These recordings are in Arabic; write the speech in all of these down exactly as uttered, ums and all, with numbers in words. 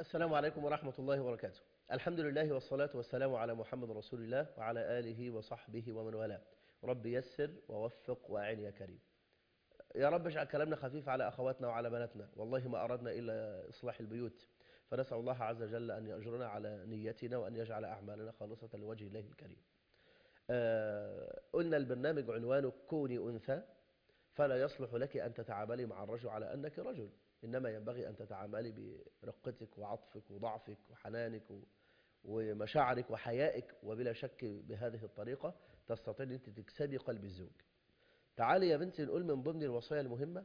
السلام عليكم ورحمة الله وبركاته. الحمد لله والصلاة والسلام على محمد رسول الله وعلى آله وصحبه ومن والاه. رب يسر ووفق وأعن يا كريم. يا رب اجعل كلامنا خفيف على أخواتنا وعلى بناتنا، والله ما أردنا إلا إصلاح البيوت، فنسأل الله عز وجل أن يأجرنا على نيتنا وأن يجعل أعمالنا خالصة لوجه الله الكريم. آه قلنا البرنامج عنوانه كوني أنثى، فلا يصلح لك أن تتعاملي مع الرجل على أنك رجل، إنما ينبغي أن تتعاملي برقتك وعطفك وضعفك وحنانك ومشاعرك وحيائك، وبلا شك بهذه الطريقة تستطيع أن أنت تكسبي قلب الزوج. تعالي يا بنتي نقول من ضمن الوصايا المهمة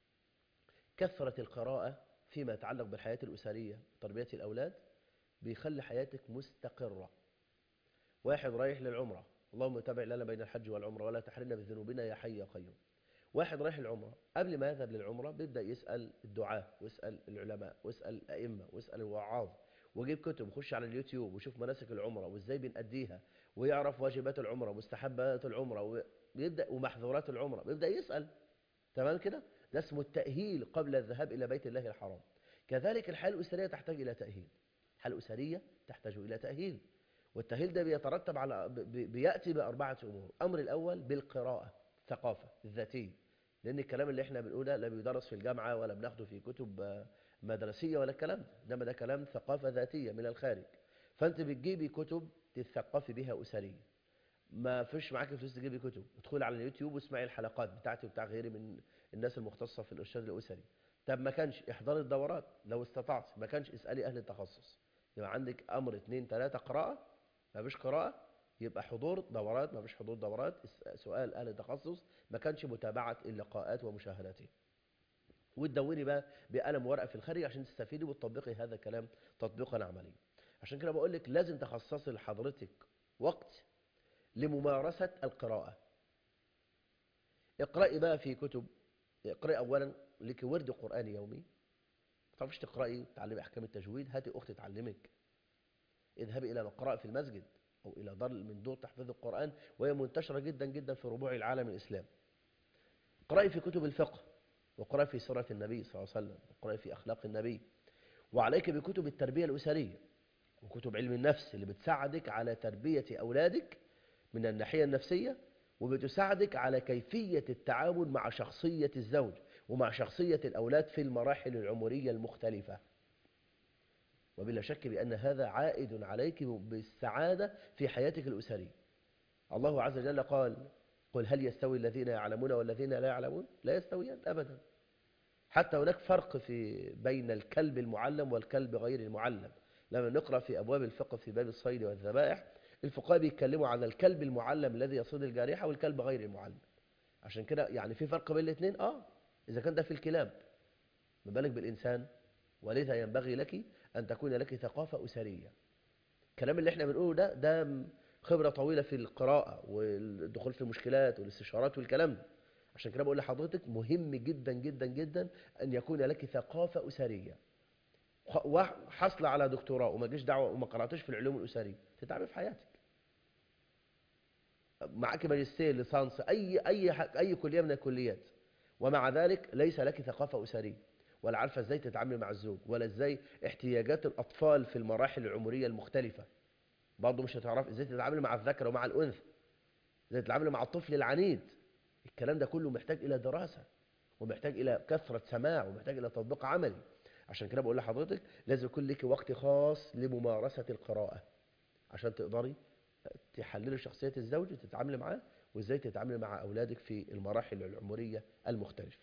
كثرة القراءة فيما يتعلق بالحياة الأسرية وتربية الأولاد، بيخلي حياتك مستقرة. واحد رايح للعمرة، اللهم تابع لنا بين الحج والعمرة ولا تحرمنا بذنوبنا يا حي يا قيوم. واحد رايح العمرة، قبل ما يذهب للعمرة بيبدأ يسأل الدعاة ويسأل العلماء ويسأل الأئمة ويسأل الوعاظ، ويجيب كتب ويخش على اليوتيوب ويشوف مناسك العمرة وازاي بنأديها، ويعرف واجبات العمرة ومستحبات العمرة ويبدأ ومحظورات العمرة، بيبدأ يسأل. تمام كده؟ ده اسمه التأهيل قبل الذهاب إلى بيت الله الحرام. كذلك الحياة الأسرية تحتاج إلى تأهيل. الحياة الأسرية تحتاج إلى تأهيل، والتأهيل ده بيترتب على بيأتي بأربعة أمور. الأمر الأول بالقراءة، الثقافة الذاتية، لأن الكلام اللي احنا بنقوله لا بيدرس في الجامعة ولا بناخده في كتب مدرسية ولا الكلام ده، إنما ده كلام ثقافة ذاتية من الخارج. فأنت بتجيبي كتب تثقفي بها أسرية، ما فيش معاك فلوس تجيبي كتب، ادخلي على اليوتيوب واسمعي الحلقات بتاعتي وبتاع غيري من الناس المختصة في الإرشاد الأسري. طب ما كانش احضري الدورات لو استطعت، ما كانش اسألي أهل التخصص. يبقى عندك أمر اتنين تلاتة قراءة، ما فيش قراءة يبقى حضور دورات، ما فيش حضور دورات سؤال أهل التخصص، ما كانش متابعة اللقاءات ومشاهداتها. وتدوني بقى بقلم ورقة في الخارج عشان تستفيدي وتطبقي هذا الكلام تطبيقا عمليا. عشان كده بقول لك لازم تخصصي لحضرتك وقت لممارسة القراءة. اقرأي بقى في كتب، اقرأي أولا لك ورد قرآني يومي. ما تعرفش تقرأي تعلمي أحكام التجويد، هاتي أخت تعلمك. اذهبي إلى مقرأة في المسجد أو إلى دار من دور تحفيظ القرآن، وهي منتشرة جدا جدا في ربوع العالم الإسلامي. اقرأي في كتب الفقه، واقرأي في سيرة النبي صلى الله عليه وسلم، واقرأي في أخلاق النبي. وعليك بكتب التربية الأسرية وكتب علم النفس اللي بتساعدك على تربية أولادك من الناحية النفسية، وبتساعدك على كيفية التعامل مع شخصية الزوج ومع شخصية الأولاد في المراحل العمرية المختلفة. وبلا شك بأن هذا عائد عليك بالسعادة في حياتك الأسرية. الله عز وجل قال: قل هل يستوي الذين يعلمون والذين لا يعلمون؟ لا يستويان أبدا. حتى هناك فرق في بين الكلب المعلم والكلب غير المعلم. لما نقرأ في أبواب الفقه في باب الصيد والذبائح، الفقهاء بيتكلموا عن الكلب المعلم الذي يصيد الجارحة والكلب غير المعلم. عشان كده يعني في فرق بين الاثنين، اه إذا كان ده في الكلاب، ما بالك بالإنسان؟ ولذا ينبغي لك أن تكون لك ثقافة أسرية. الكلام اللي احنا بنقوله ده ده خبرة طويلة في القراءة والدخول في المشكلات والاستشارات والكلام ده. عشان كده بقول لحضرتك مهم جدا جدا جدا أن يكون لك ثقافة أسرية. حصل على دكتوراه وما جيش دعوة وما قرأتش في العلوم الأسرية، تتعبي في حياتك. معك ماجستير ليسانس أي أي أي كلية من الكليات، ومع ذلك ليس لك ثقافة أسرية، ولا عارفة ازاي تتعاملي مع الزوج، ولا ازاي احتياجات الأطفال في المراحل العمرية المختلفة. برضه مش هتعرف ازاي تتعاملي مع الذكر ومع الأنثى، ازاي تتعاملي مع الطفل العنيد. الكلام ده كله محتاج إلى دراسة، ومحتاج إلى كثرة سماع، ومحتاج إلى تطبيق عملي. عشان كده بقول لحضرتك لازم يكون لك وقت خاص لممارسة القراءة، عشان تقدري تحللي شخصية الزوج وتتعاملي معاه، وازاي تتعاملي مع أولادك في المراحل العمرية المختلفة.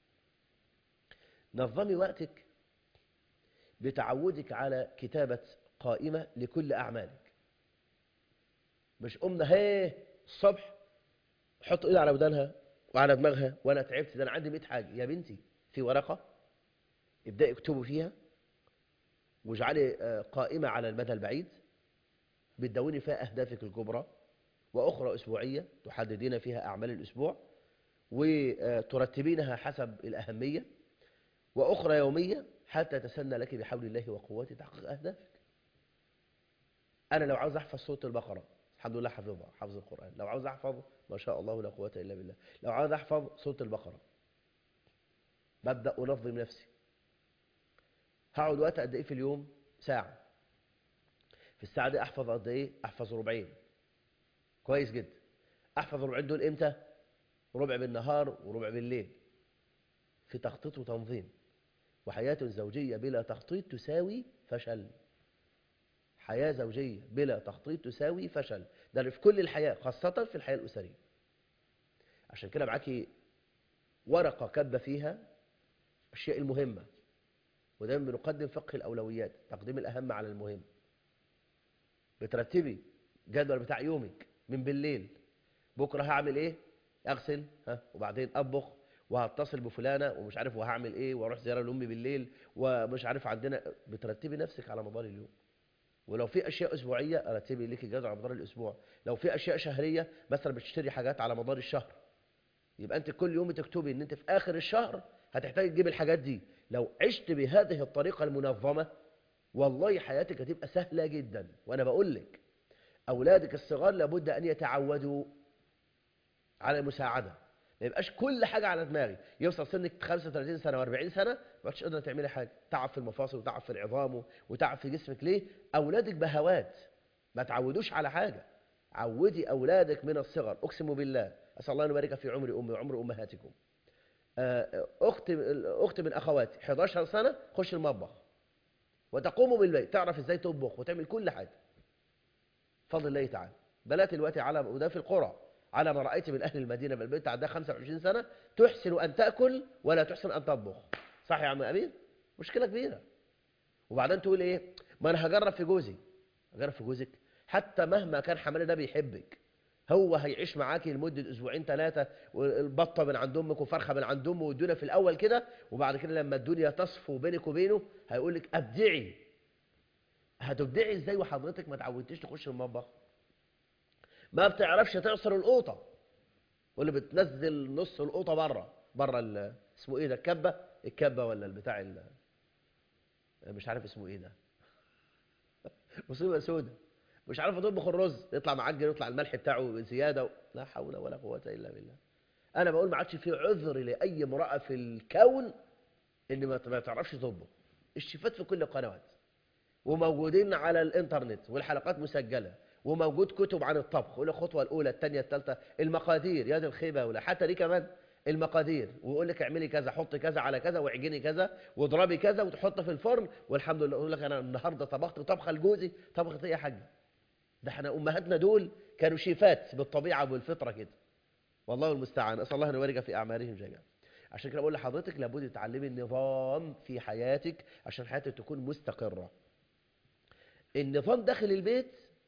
نظمي وقتك بتعودك على كتابة قائمة لكل أعمالك. مش قمنا هيه الصبح حط إيدي على ودانها وعلى دماغها وأنا تعبت، ده أنا عندي مئة حاجة. يا بنتي في ورقة ابدأي اكتبوا فيها، واجعلي قائمة على المدى البعيد بتدوني فيها أهدافك الكبرى، وأخرى أسبوعية تحددين فيها أعمال الأسبوع وترتبينها حسب الأهمية، وأخرى يومية حتى تسنى لك بحول الله وقوته تحقيق أهدافك. أنا لو عاوز أحفظ سورة البقرة الحمد لله حفظها، حفظ القرآن. لو عاوز أحفظ ما شاء الله لا قوة إلا بالله، لو عاوز أحفظ سورة البقرة ببدأ أنظم نفسي. هقعد وقت قد ايه في اليوم؟ ساعه. في الساعه دي احفظ قد ايه؟ احفظ ربعين. كويس جدا. احفظ الربعين دول امتى؟ ربع بالنهار وربع بالليل، في تخطيط وتنظيم. وحياة زوجية بلا تخطيط تساوي فشل. حياة زوجية بلا تخطيط تساوي فشل، ده في كل الحياة، خاصة في الحياة الأسرية. عشان كده معاكي ورقة كاتبة فيها الأشياء المهمة، ودايما بنقدم فقه الأولويات، تقديم الأهم على المهم. بترتبي جدول بتاع يومك من بالليل، بكرة هعمل إيه؟ أغسل، ها، وبعدين أطبخ، وهتصل بفلانة ومش عارف، وهعمل إيه، وأروح زيارة لأمي بالليل، ومش عارف عندنا. بترتبي نفسك على مدار اليوم. ولو في اشياء اسبوعيه رتبي ليكي جدول على مدار الاسبوع. لو في اشياء شهريه مثلا بتشتري حاجات على مدار الشهر، يبقى انت كل يوم تكتبي ان انت في اخر الشهر هتحتاجي تجيب الحاجات دي. لو عشت بهذه الطريقه المنظمه والله حياتك هتبقى سهله جدا. وانا بقول لك اولادك الصغار لابد ان يتعودوا على المساعده. ما يبقاش كل حاجه على دماغي، يوصل سنك خمسة وثلاثين سنه و40 سنه ما بقتش قادره تعملي حاجه، تعب في المفاصل وتعب في العظام وتعب في جسمك. ليه؟ اولادك بهوات، ما تعودوش على حاجه. عودي اولادك من الصغر. اقسم بالله، اسال الله ان يبارك في عمر امي وعمر امهاتكم. آه، اخت اخت من اخواتي حداشر سنه خش المطبخ وتقوم بالبيت، تعرف ازاي تطبخ وتعمل كل حاجه بفضل الله تعالى. بنات الوقت على، وده في القرى، على ما رأيت من أهل المدينة بالبيت عندها خمسة وعشرين سنة تحسن أن تأكل ولا تحسن أن تطبخ. صح يا عم أمين؟ مشكلة كبيرة. وبعدين تقول إيه؟ ما أنا هجرب في جوزي. هجرب في جوزك؟ حتى مهما كان حمالي ده بيحبك، هو هيعيش معاكي لمدة أسبوعين ثلاثة، والبطة من عند أمك وفرخة من عند أمه، والدنيا في الأول كده، وبعد كده لما الدنيا تصفو بينك وبينه هيقول لك أبدعي. هتبدعي إزاي وحضرتك ما تعودتيش تخش المطبخ؟ ما بتعرفش تعصر القوطة، واللي بتنزل نص القوطه بره بره ال- اسمه ايه ده؟ الكبه الكبه ولا البتاع ال- مش عارف اسمه ايه ده. مصيبه سودة. مش عارف تطبخ الرز، يطلع معجن، يطلع الملح بتاعه زياده. لا حول ولا قوه الا بالله. انا بقول ما عادش في عذر لاي امراه في الكون ان ما ما تعرفش تطبخ. الشيفات في كل القنوات، وموجودين على الانترنت، والحلقات مسجله، وموجود كتب عن الطبخ، والخطوه الاولى الثانيه الثالثه، المقادير، يا دي الخيبه، ولا حتى دي كمان المقادير، ويقول لك اعملي كذا، حطي كذا على كذا، واعجني كذا، واضربي كذا، وتحط في الفرن، والحمد لله. يقول لك انا النهارده طبخت طبخه لجوزي. طبخت ايه يا حاج؟ ده احنا امهاتنا دول كانوا شيفات بالطبيعه والفطره كده. والله المستعان، اسال الله ان يبارك في اعمالهم جميعا. عشان كده بقول لحضرتك لابد تتعلمي النظام في حياتك عشان حياتك تكون مستقره. النظام داخل البيت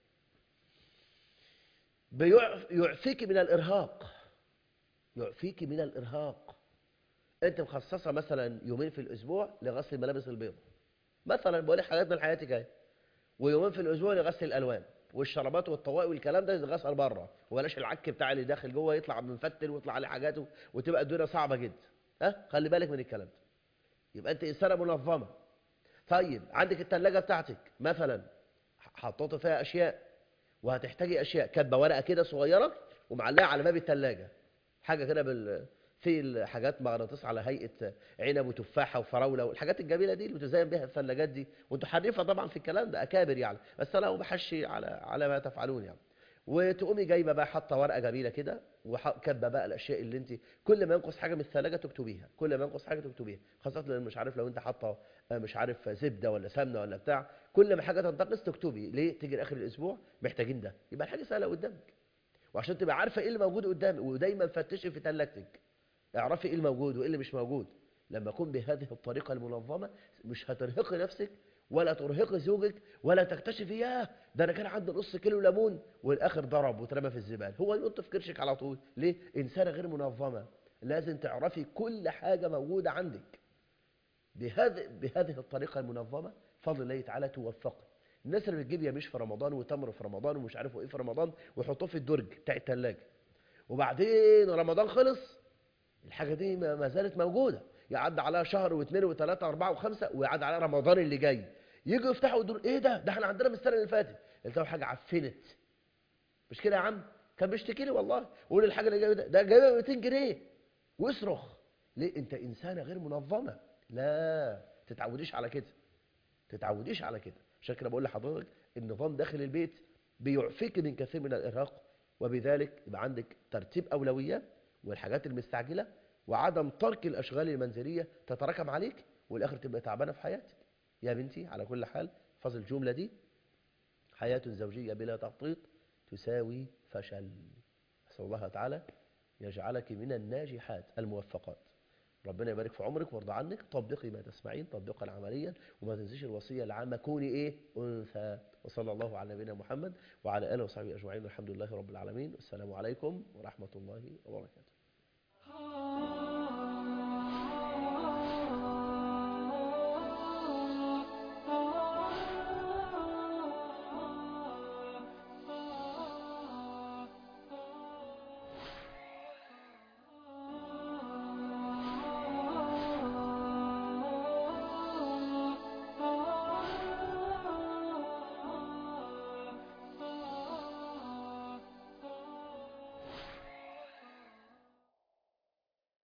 بيعفيك من الإرهاق. يعفيك من الإرهاق. أنت مخصصة مثلا يومين في الأسبوع لغسل الملابس البيض مثلا، بقول لك حاجات من حياتك اهي، ويومين في الأسبوع لغسل الألوان والشرابات والطواقي والكلام ده يتغسل بره، وبلاش العك بتاع اللي داخل جوه يطلع منفتل ويطلع عليه حاجاته وتبقى الدنيا صعبة جدا. ها، خلي بالك من الكلام ده. يبقى أنت إنسانة منظمة. طيب عندك الثلاجة بتاعتك مثلا حطيت فيها أشياء، وهتحتاجي اشياء، كاتبه ورقه كده صغيره ومعلقه على باب الثلاجه، حاجه كده بال في الحاجات مغناطيس على هيئه عنب وتفاحه وفراوله والحاجات الجميله دي اللي بتزين بها الثلاجات دي. وانتوا حريفه طبعا في الكلام ده، اكابر يعني، بس انا بحشي على على ما تفعلون يعني. وتقومي جايبه بقى حاطه ورقه جميله كده وكاتبه بقى الاشياء اللي انت كل ما ينقص حاجه من الثلاجه تكتبيها، كل ما ينقص حاجه تكتبيها، خاصه لان مش عارف لو انت حاطه مش عارف زبده ولا سمنه ولا بتاع، كل ما حاجه تنتقص تكتبي. ليه؟ تيجي اخر الاسبوع محتاجين ده، يبقى الحاجه سهله قدامك. وعشان تبقى عارفه ايه اللي موجود قدامك، ودايما فتشي في ثلاجتك، اعرفي ايه الموجود وايه اللي مش موجود. لما اكون بهذه الطريقه المنظمه مش هترهقي نفسك ولا ترهقي زوجك ولا تكتشفي ياه ده انا كان عندي نص كيلو ليمون والاخر ضرب واترمى في الزباله، هو ينط في كرشك على طول. ليه؟ انسانه غير منظمه. لازم تعرفي كل حاجه موجوده عندك. بهذه بهذه الطريقه المنظمه فضل الله تعالى توفقي. الناس اللي بتجيب يميش في رمضان وتمر في رمضان ومش عارفوا ايه في رمضان ويحطوه في الدرج بتاع الثلاجه، وبعدين رمضان خلص الحاجة دي ما زالت موجودة، يعدي عليها شهر واثنين وثلاثة واربعة وخمسة ويعدي عليها رمضان اللي جاي، يجوا يفتحوا يقولوا ايه ده؟ ده احنا عندنا من السنة اللي فاتت. قلت له حاجة عفنت. مش كده يا عم؟ كان بيشتكي لي والله، ويقول لي الحاجة اللي جايه ده ده جايبها مئتين جنيه ويصرخ. ليه؟ انت انسانة غير منظمة. لا تتعوديش على كده. تتعوديش على كده. عشان كده بقول لحضرتك النظام داخل البيت بيعفيك من كثير من الإرهاق، وبذلك يبقى عندك ترتيب أولويات والحاجات المستعجلة، وعدم ترك الأشغال المنزلية تتراكم عليك والآخر تبقى تعبانة في حياتك. يا بنتي على كل حال فاز الجملة دي: حياة زوجية بلا تخطيط تساوي فشل. أسأل الله تعالى يجعلك من الناجحات الموفقات. ربنا يبارك في عمرك ويرضى عنك. طبقي ما تسمعين طبقا عمليا، وما تنسيش الوصية العامة: كوني ايه؟ أنثى. وصلى الله على نبينا محمد وعلى آله وصحبه أجمعين، والحمد لله رب العالمين. والسلام عليكم ورحمة الله وبركاته.